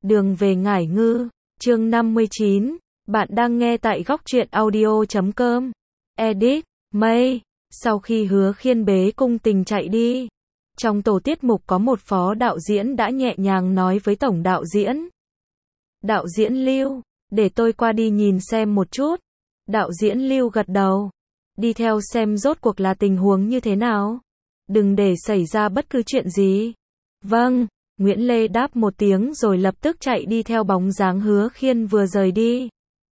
Đường về Ngải Ngư, chương 59, bạn đang nghe tại góc truyện audio.com. Edit, May, sau khi Hứa Khiên bế Cung Tình chạy đi. Trong tổ tiết mục có một phó đạo diễn đã nhẹ nhàng nói với tổng đạo diễn. Đạo diễn Lưu, để tôi qua đi nhìn xem một chút. Đạo diễn Lưu gật đầu. Đi theo xem rốt cuộc là tình huống như thế nào. Đừng để xảy ra bất cứ chuyện gì. Vâng. Nguyễn Lê đáp một tiếng rồi lập tức chạy đi theo bóng dáng Hứa Khiên vừa rời đi.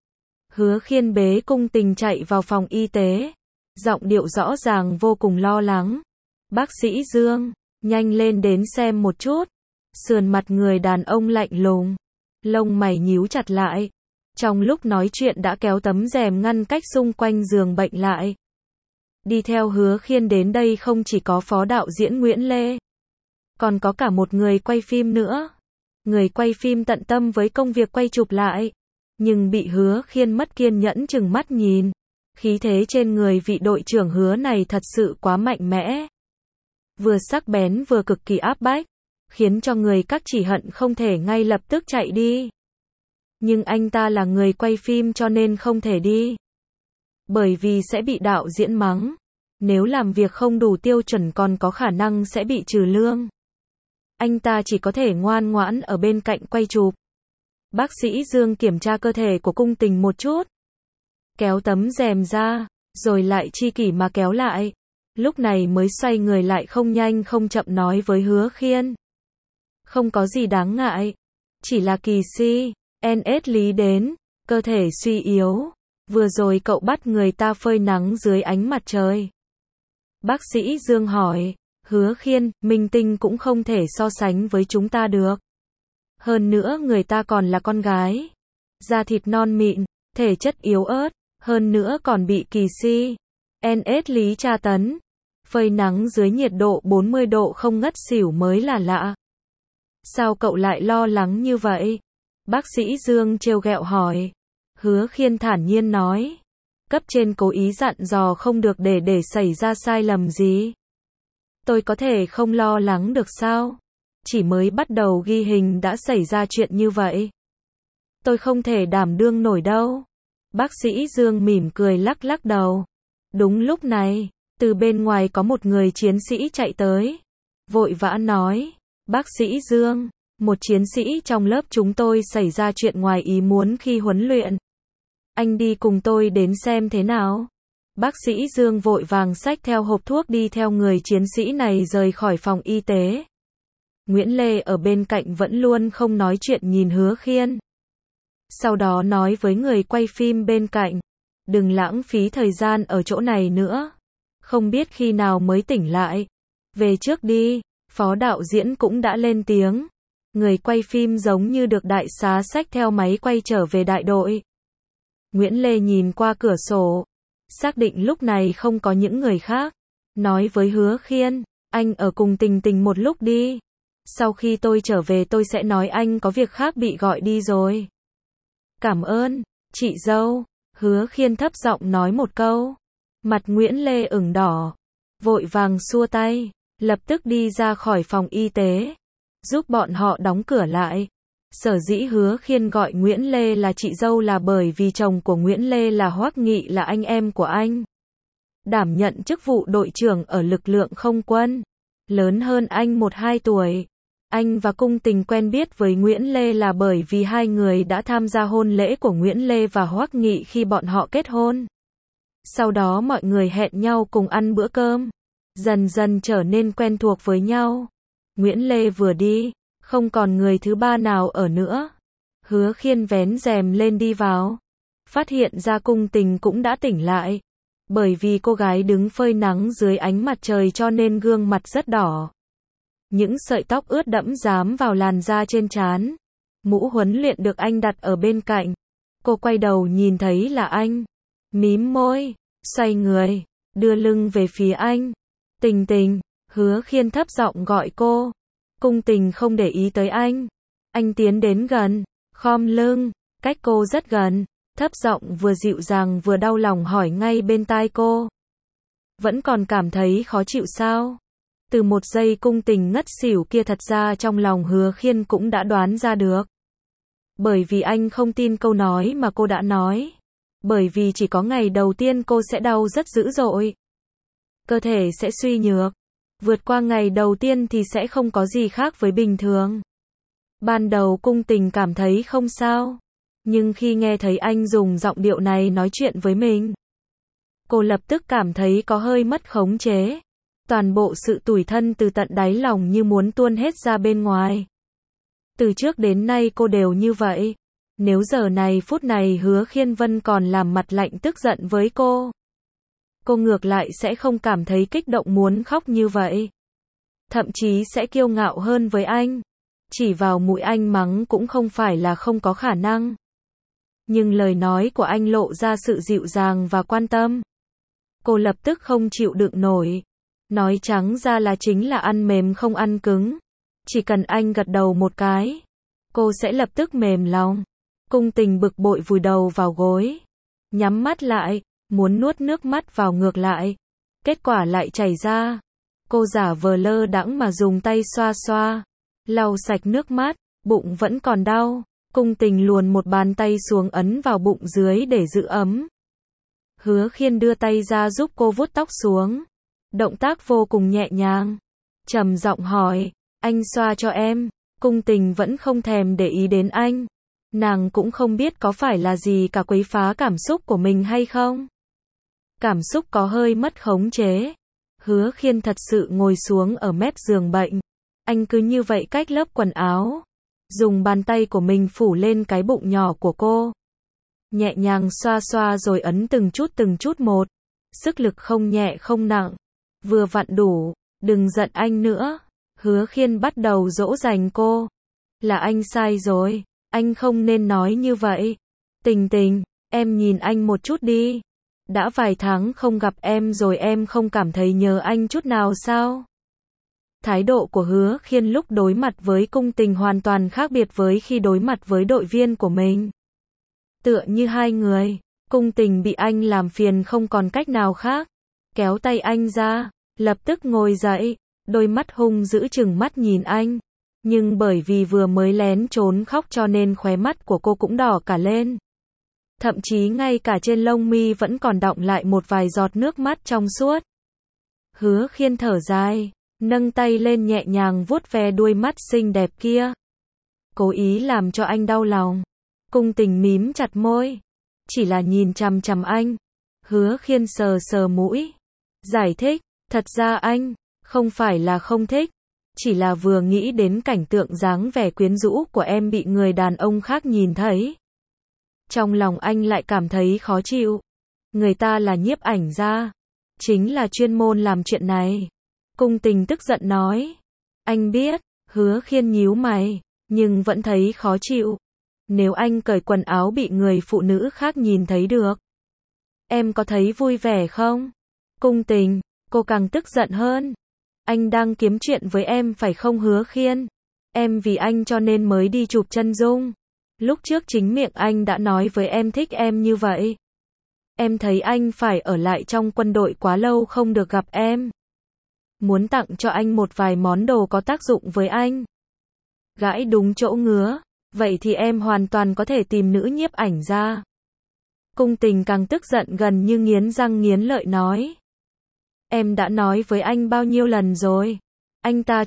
Hứa Khiên bế Cung Tình chạy vào phòng y tế. Giọng điệu rõ ràng vô cùng lo lắng. Bác sĩ Dương, nhanh lên đến xem một chút. Sườn mặt người đàn ông lạnh lùng. Lông mày nhíu chặt lại. Trong lúc nói chuyện đã kéo tấm rèm ngăn cách xung quanh giường bệnh lại. Đi theo Hứa Khiên đến đây không chỉ có phó đạo diễn Nguyễn Lê. Còn có cả một người quay phim nữa. Người quay phim tận tâm với công việc quay chụp lại. Nhưng bị Hứa Khiên mất kiên nhẫn chừng mắt nhìn. Khí thế trên người vị đội trưởng Hứa này thật sự quá mạnh mẽ. Vừa sắc bén vừa cực kỳ áp bách. Khiến cho người các chỉ hận không thể ngay lập tức chạy đi. Nhưng anh ta là người quay phim cho nên không thể đi. Bởi vì sẽ bị đạo diễn mắng. Nếu làm việc không đủ tiêu chuẩn còn có khả năng sẽ bị trừ lương. Anh ta chỉ có thể ngoan ngoãn ở bên cạnh quay chụp. Bác sĩ Dương kiểm tra cơ thể của Cung Tình một chút. Kéo tấm rèm ra, rồi lại chi kỷ mà kéo lại. Lúc này mới xoay người lại không nhanh không chậm nói với Hứa Khiên. Không có gì đáng ngại. Chỉ là kỳ si, NS lý đến, cơ thể suy yếu. Vừa rồi cậu bắt người ta phơi nắng dưới ánh mặt trời. Bác sĩ Dương hỏi. Hứa Khiên, minh tinh cũng không thể so sánh với chúng ta được. Hơn nữa người ta còn là con gái. Da thịt non mịn, thể chất yếu ớt, hơn nữa còn bị kỳ si. NS lý tra tấn. Phơi nắng dưới nhiệt độ 40 độ không ngất xỉu mới là lạ. Sao cậu lại lo lắng như vậy? Bác sĩ Dương trêu ghẹo hỏi. Hứa Khiên thản nhiên nói. Cấp trên cố ý dặn dò không được để xảy ra sai lầm gì. Tôi có thể không lo lắng được sao? Chỉ mới bắt đầu ghi hình đã xảy ra chuyện như vậy. Tôi không thể đảm đương nổi đâu. Bác sĩ Dương mỉm cười lắc lắc đầu. Đúng lúc này, từ bên ngoài có một người chiến sĩ chạy tới. Vội vã nói, bác sĩ Dương, một chiến sĩ trong lớp chúng tôi xảy ra chuyện ngoài ý muốn khi huấn luyện. Anh đi cùng tôi đến xem thế nào. Bác sĩ Dương vội vàng xách theo hộp thuốc đi theo người chiến sĩ này rời khỏi phòng y tế. Nguyễn Lê ở bên cạnh vẫn luôn không nói chuyện nhìn Hứa Khiên. Sau đó nói với người quay phim bên cạnh. Đừng lãng phí thời gian ở chỗ này nữa. Không biết khi nào mới tỉnh lại. Về trước đi, phó đạo diễn cũng đã lên tiếng. Người quay phim giống như được đại xá xách theo máy quay trở về đại đội. Nguyễn Lê nhìn qua cửa sổ. Xác định lúc này không có những người khác. Nói với Hứa Khiên, anh ở cùng Tình Tình một lúc đi. Sau khi tôi trở về tôi sẽ nói anh có việc khác bị gọi đi rồi. Cảm ơn, chị dâu. Hứa Khiên thấp giọng nói một câu. Mặt Nguyễn Lê ửng đỏ. Vội vàng xua tay. Lập tức đi ra khỏi phòng y tế. Giúp bọn họ đóng cửa lại. Sở dĩ Hứa Khiên gọi Nguyễn Lê là chị dâu là bởi vì chồng của Nguyễn Lê là Hoắc Nghị là anh em của anh. Đảm nhận chức vụ đội trưởng ở lực lượng không quân. Lớn hơn anh 1-2 tuổi. Anh và Cung Tình quen biết với Nguyễn Lê là bởi vì hai người đã tham gia hôn lễ của Nguyễn Lê và Hoắc Nghị khi bọn họ kết hôn. Sau đó mọi người hẹn nhau cùng ăn bữa cơm. Dần dần trở nên quen thuộc với nhau. Nguyễn Lê vừa đi. Không còn người thứ ba nào ở nữa. Hứa Khiên vén rèm lên đi vào. Phát hiện ra Cung Tình cũng đã tỉnh lại. Bởi vì cô gái đứng phơi nắng dưới ánh mặt trời cho nên gương mặt rất đỏ. Những sợi tóc ướt đẫm dám vào làn da trên trán. Mũ huấn luyện được anh đặt ở bên cạnh. Cô quay đầu nhìn thấy là anh. Mím môi, xoay người, đưa lưng về phía anh. Tình Tình, Hứa Khiên thấp giọng gọi cô. Cung Tình không để ý tới anh. Anh tiến đến gần, khom lưng, cách cô rất gần, thấp giọng vừa dịu dàng vừa đau lòng hỏi ngay bên tai cô. Vẫn còn cảm thấy khó chịu sao? Từ một giây Cung Tình ngất xỉu kia thật ra trong lòng Hứa Khiên cũng đã đoán ra được. Bởi vì anh không tin câu nói mà cô đã nói. Bởi vì chỉ có ngày đầu tiên cô sẽ đau rất dữ dội. Cơ thể sẽ suy nhược. Vượt qua ngày đầu tiên thì sẽ không có gì khác với bình thường. Ban đầu Cung Tình cảm thấy không sao. Nhưng khi nghe thấy anh dùng giọng điệu này nói chuyện với mình, cô lập tức cảm thấy có hơi mất khống chế. Toàn bộ sự tủi thân từ tận đáy lòng như muốn tuôn hết ra bên ngoài. Từ trước đến nay cô đều như vậy. Nếu giờ này phút này Hứa Khiên Vân còn làm mặt lạnh tức giận với cô ngược lại sẽ không cảm thấy kích động muốn khóc như vậy. Thậm chí sẽ kiêu ngạo hơn với anh. Chỉ vào mũi anh mắng cũng không phải là không có khả năng. Nhưng lời nói của anh lộ ra sự dịu dàng và quan tâm. Cô lập tức không chịu đựng nổi. Nói trắng ra là chính là ăn mềm không ăn cứng. Chỉ cần anh gật đầu một cái, cô sẽ lập tức mềm lòng. Cung Tình bực bội vùi đầu vào gối, nhắm mắt lại, muốn nuốt nước mắt vào ngược lại. Kết quả lại chảy ra. Cô giả vờ lơ đãng mà dùng tay xoa xoa, lau sạch nước mắt, bụng vẫn còn đau. Cung Tình luồn một bàn tay xuống ấn vào bụng dưới để giữ ấm. Hứa Khiên đưa tay ra giúp cô vuốt tóc xuống. Động tác vô cùng nhẹ nhàng. Trầm giọng hỏi, anh xoa cho em. Cung Tình vẫn không thèm để ý đến anh. Nàng cũng không biết có phải là gì cả quấy phá cảm xúc của mình hay không. Cảm xúc có hơi mất khống chế. Hứa Khiên thật sự ngồi xuống ở mép giường bệnh. Anh cứ như vậy cách lớp quần áo. Dùng bàn tay của mình phủ lên cái bụng nhỏ của cô. Nhẹ nhàng xoa xoa rồi ấn từng chút một. Sức lực không nhẹ không nặng. Vừa vặn đủ. Đừng giận anh nữa. Hứa Khiên bắt đầu dỗ dành cô. Là anh sai rồi. Anh không nên nói như vậy. Tình Tình, em nhìn anh một chút đi. Đã vài tháng không gặp em rồi em không cảm thấy nhớ anh chút nào sao? Thái độ của Hứa Khiên lúc đối mặt với Cung Tình hoàn toàn khác biệt với khi đối mặt với đội viên của mình. Tựa như hai người, Cung Tình bị anh làm phiền không còn cách nào khác. Kéo tay anh ra, lập tức ngồi dậy, đôi mắt hung dữ trừng mắt nhìn anh. Nhưng bởi vì vừa mới lén trốn khóc cho nên khóe mắt của cô cũng đỏ cả lên. Thậm chí ngay cả trên lông mi vẫn còn đọng lại một vài giọt nước mắt trong suốt. Hứa Khiên thở dài, nâng tay lên nhẹ nhàng vuốt ve đuôi mắt xinh đẹp kia. Cố ý làm cho anh đau lòng. Cung Tình mím chặt môi. Chỉ là nhìn chằm chằm anh. Hứa Khiên sờ sờ mũi. Giải thích, thật ra anh, không phải là không thích. Chỉ là vừa nghĩ đến cảnh tượng dáng vẻ quyến rũ của em bị người đàn ông khác nhìn thấy. Trong lòng anh lại cảm thấy khó chịu. Người ta là nhiếp ảnh gia. Chính là chuyên môn làm chuyện này. Cung Tình tức giận nói. Anh biết, Hứa Khiên nhíu mày, nhưng vẫn thấy khó chịu. Nếu anh cởi quần áo bị người phụ nữ khác nhìn thấy được, em có thấy vui vẻ không? Cung Tình, cô càng tức giận hơn. Anh đang kiếm chuyện với em phải không Hứa Khiên? Em vì anh cho nên mới đi chụp chân dung. Lúc trước chính miệng anh đã nói với em thích em như vậy. Em thấy anh phải ở lại trong quân đội quá lâu không được gặp em. Muốn tặng cho anh một vài món đồ có tác dụng với anh. Gãi đúng chỗ ngứa. Vậy thì em hoàn toàn có thể tìm nữ nhiếp ảnh ra. Cung Tình càng tức giận gần như nghiến răng nghiến lợi nói. Em đã nói với anh bao nhiêu lần rồi. Anh ta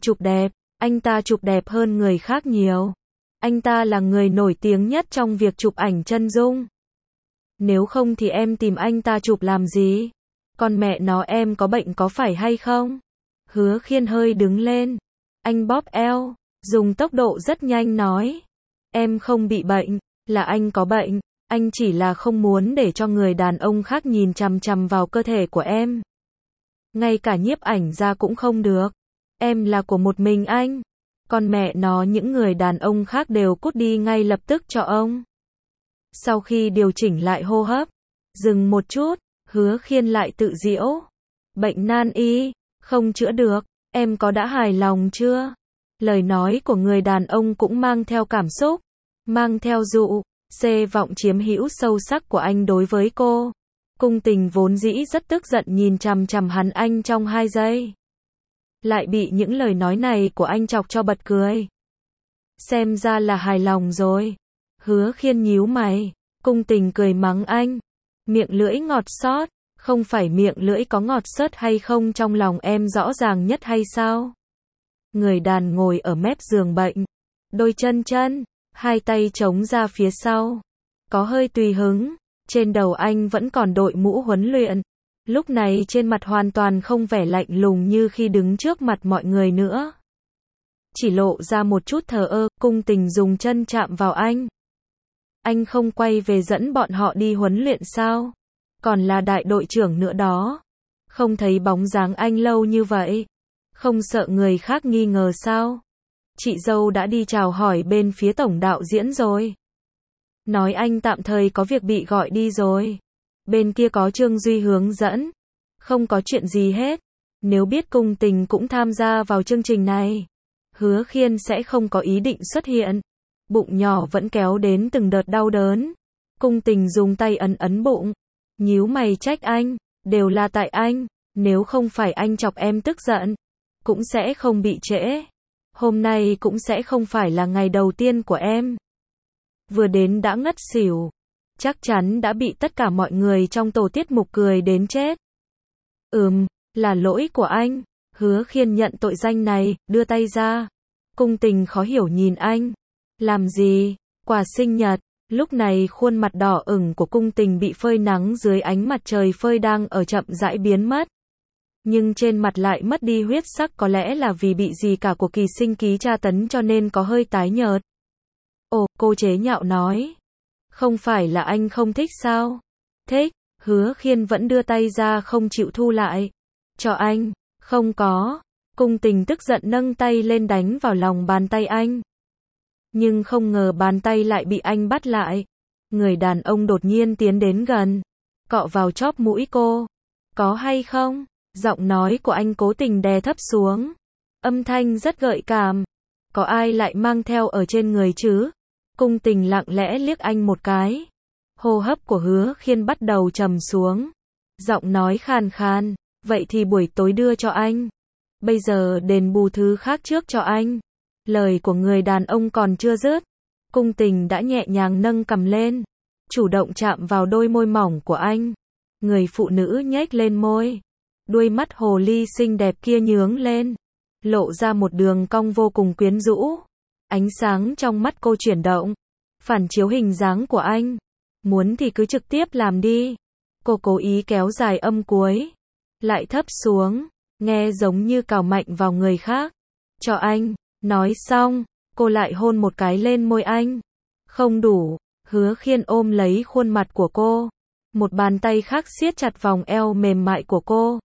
chụp đẹp hơn người khác nhiều. Anh ta là người nổi tiếng nhất trong việc chụp ảnh chân dung. Nếu không thì em tìm anh ta chụp làm gì? Con mẹ nó em có bệnh có phải hay không? Hứa Khiên hơi đứng lên. Anh bóp eo, dùng tốc độ rất nhanh nói. Em không bị bệnh, là anh có bệnh. Anh chỉ là không muốn để cho người đàn ông khác nhìn chằm chằm vào cơ thể của em. Ngay cả nhiếp ảnh gia cũng không được. Em là của một mình anh. Con mẹ nó những người đàn ông khác đều cút đi ngay lập tức cho ông. Sau khi điều chỉnh lại hô hấp, dừng một chút, Hứa Khiên lại tự giễu. Bệnh nan y, không chữa được, em có đã hài lòng chưa? Lời nói của người đàn ông cũng mang theo cảm xúc, mang theo dụ, vọng chiếm hữu sâu sắc của anh đối với cô. Cung Tình vốn dĩ rất tức giận nhìn chằm chằm hắn anh trong 2 giây. Lại bị những lời nói này của anh chọc cho bật cười. Xem ra là hài lòng rồi. Hứa Khiên nhíu mày, Cung Tình cười mắng anh. Miệng lưỡi ngọt xót, không phải miệng lưỡi có ngọt xớt hay không trong lòng em rõ ràng nhất hay sao? Người đàn ngồi ở mép giường bệnh, đôi chân, hai tay chống ra phía sau, có hơi tùy hứng, trên đầu anh vẫn còn đội mũ huấn luyện, lúc này trên mặt hoàn toàn không vẻ lạnh lùng như khi đứng trước mặt mọi người nữa. Chỉ lộ ra một chút thờ ơ, Cung Tình dùng chân chạm vào anh. Anh không quay về dẫn bọn họ đi huấn luyện sao? Còn là đại đội trưởng nữa đó. Không thấy bóng dáng anh lâu như vậy. Không sợ người khác nghi ngờ sao? Chị dâu đã đi chào hỏi bên phía tổng đạo diễn rồi. Nói anh tạm thời có việc bị gọi đi rồi. Bên kia có Trương Duy hướng dẫn. Không có chuyện gì hết. Nếu biết Cung Tình cũng tham gia vào chương trình này, Hứa Khiên sẽ không có ý định xuất hiện. Bụng nhỏ vẫn kéo đến từng đợt đau đớn. Cung Tình dùng tay ấn bụng. Nhíu mày trách anh. Đều là tại anh. Nếu không phải anh chọc em tức giận, cũng sẽ không bị trễ. Hôm nay cũng sẽ không phải là ngày đầu tiên của em. Vừa đến đã ngất xỉu. Chắc chắn đã bị tất cả mọi người trong tổ tiết mục cười đến chết. Là lỗi của anh. Hứa Khiên nhận tội danh này, đưa tay ra. Cung Tình khó hiểu nhìn anh. Làm gì? Quà sinh nhật. Lúc này khuôn mặt đỏ ửng của Cung Tình bị phơi nắng dưới ánh mặt trời phơi đang ở chậm rãi biến mất. Nhưng trên mặt lại mất đi huyết sắc, có lẽ là vì bị gì cả của kỳ sinh ký tra tấn cho nên có hơi tái nhợt. Ồ, cô chế nhạo nói. Không phải là anh không thích sao? Thích. Hứa Khiên vẫn đưa tay ra không chịu thu lại. Cho anh. Không có. Cung Tình tức giận nâng tay lên đánh vào lòng bàn tay anh. Nhưng không ngờ bàn tay lại bị anh bắt lại. Người đàn ông đột nhiên tiến đến gần, cọ vào chóp mũi cô. Có hay không? Giọng nói của anh cố tình đè thấp xuống. Âm thanh rất gợi cảm. Có ai lại mang theo ở trên người chứ? Cung Tình lặng lẽ liếc anh một cái. Hô hấp của Hứa Khiên bắt đầu trầm xuống. Giọng nói khàn khàn. Vậy thì buổi tối đưa cho anh. Bây giờ đền bù thứ khác trước cho anh. Lời của người đàn ông còn chưa dứt. Cung Tình đã nhẹ nhàng nâng cằm lên. Chủ động chạm vào đôi môi mỏng của anh. Người phụ nữ nhếch lên môi. Đuôi mắt hồ ly xinh đẹp kia nhướng lên. Lộ ra một đường cong vô cùng quyến rũ. Ánh sáng trong mắt cô chuyển động. Phản chiếu hình dáng của anh. Muốn thì cứ trực tiếp làm đi. Cô cố ý kéo dài âm cuối. Lại thấp xuống. Nghe giống như cào mạnh vào người khác. Cho anh. Nói xong, cô lại hôn một cái lên môi anh. Không đủ. Hứa Khiên ôm lấy khuôn mặt của cô. Một bàn tay khác siết chặt vòng eo mềm mại của cô.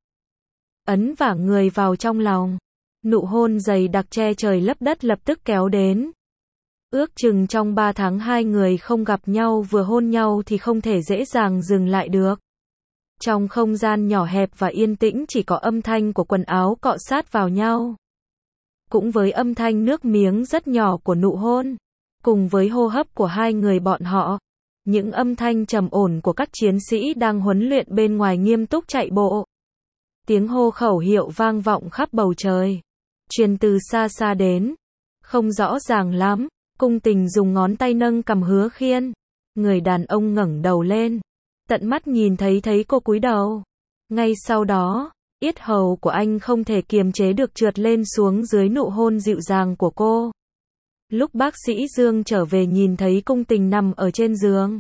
Ấn vả người vào trong lòng. Nụ hôn dày đặc che trời lấp đất lập tức kéo đến. Ước chừng trong 3 tháng hai người không gặp nhau vừa hôn nhau thì không thể dễ dàng dừng lại được. Trong không gian nhỏ hẹp và yên tĩnh chỉ có âm thanh của quần áo cọ sát vào nhau. Cũng với âm thanh nước miếng rất nhỏ của nụ hôn. Cùng với hô hấp của hai người bọn họ. Những âm thanh trầm ổn của các chiến sĩ đang huấn luyện bên ngoài nghiêm túc chạy bộ. Tiếng hô khẩu hiệu vang vọng khắp bầu trời. Truyền từ xa xa đến. Không rõ ràng lắm. Cung Tình dùng ngón tay nâng cằm Hứa Khiên. Người đàn ông ngẩng đầu lên. Tận mắt nhìn thấy cô cúi đầu. Ngay sau đó, yết hầu của anh không thể kiềm chế được trượt lên xuống dưới nụ hôn dịu dàng của cô. Lúc bác sĩ Dương trở về nhìn thấy Cung Tình nằm ở trên giường.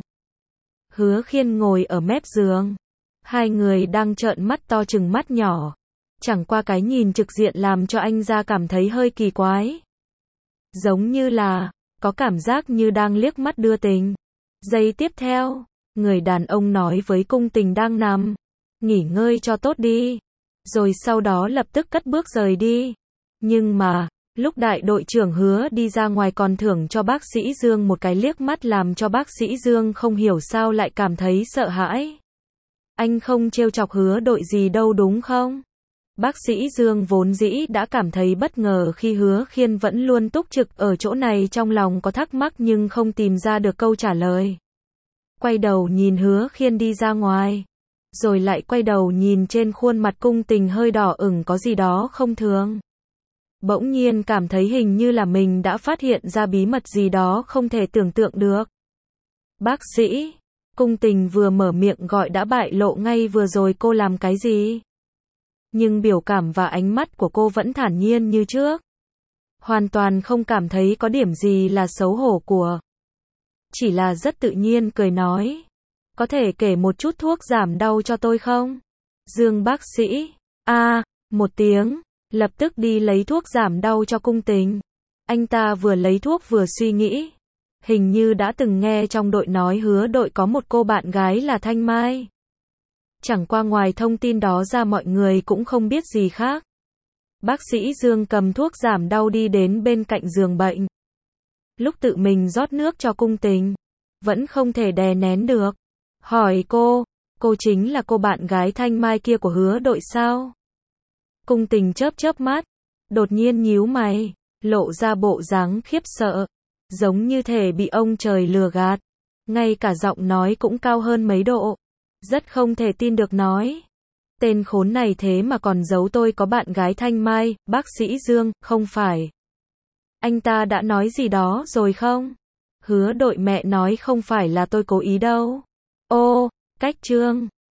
Hứa Khiên ngồi ở mép giường. Hai người đang trợn mắt to chừng mắt nhỏ. Chẳng qua cái nhìn trực diện làm cho anh ra cảm thấy hơi kỳ quái. Giống như là, có cảm giác như đang liếc mắt đưa tình. Giây tiếp theo, người đàn ông nói với Cung Tình đang nằm. Nghỉ ngơi cho tốt đi. Rồi sau đó lập tức cất bước rời đi. Nhưng mà, lúc đại đội trưởng Hứa đi ra ngoài còn thưởng cho bác sĩ Dương một cái liếc mắt làm cho bác sĩ Dương không hiểu sao lại cảm thấy sợ hãi. Anh không trêu chọc Hứa đội gì đâu đúng không? Bác sĩ Dương vốn dĩ đã cảm thấy bất ngờ khi Hứa Khiên vẫn luôn túc trực ở chỗ này, trong lòng có thắc mắc nhưng không tìm ra được câu trả lời. Quay đầu nhìn Hứa Khiên đi ra ngoài. Rồi lại quay đầu nhìn trên khuôn mặt Cung Tình hơi đỏ ửng có gì đó không thường. Bỗng nhiên cảm thấy hình như là mình đã phát hiện ra bí mật gì đó không thể tưởng tượng được. Bác sĩ, Cung Tình vừa mở miệng gọi đã bại lộ ngay vừa rồi cô làm cái gì. Nhưng biểu cảm và ánh mắt của cô vẫn thản nhiên như trước. Hoàn toàn không cảm thấy có điểm gì là xấu hổ của. Chỉ là rất tự nhiên cười nói. Có thể kể một chút thuốc giảm đau cho tôi không? Dương bác sĩ, một tiếng, lập tức đi lấy thuốc giảm đau cho Cung Tình. Anh ta vừa lấy thuốc vừa suy nghĩ. Hình như đã từng nghe trong đội nói Hứa Đội có một cô bạn gái là Thanh Mai. Chẳng qua ngoài thông tin đó ra mọi người cũng không biết gì khác. Bác sĩ Dương cầm thuốc giảm đau đi đến bên cạnh giường bệnh. Lúc tự mình rót nước cho Cung Tình, vẫn không thể đè nén được. Hỏi cô chính là cô bạn gái Thanh Mai kia của Hứa Đội sao? Cung Tình chớp chớp mắt, đột nhiên nhíu mày, lộ ra bộ dáng khiếp sợ, giống như thể bị ông trời lừa gạt. Ngay cả giọng nói cũng cao hơn mấy độ. Rất không thể tin được nói. Tên khốn này thế mà còn giấu tôi có bạn gái Thanh Mai, bác sĩ Dương, không phải. Anh ta đã nói gì đó rồi không? Hứa Đội mẹ nói không phải là tôi cố ý đâu. Ô, cách Trương.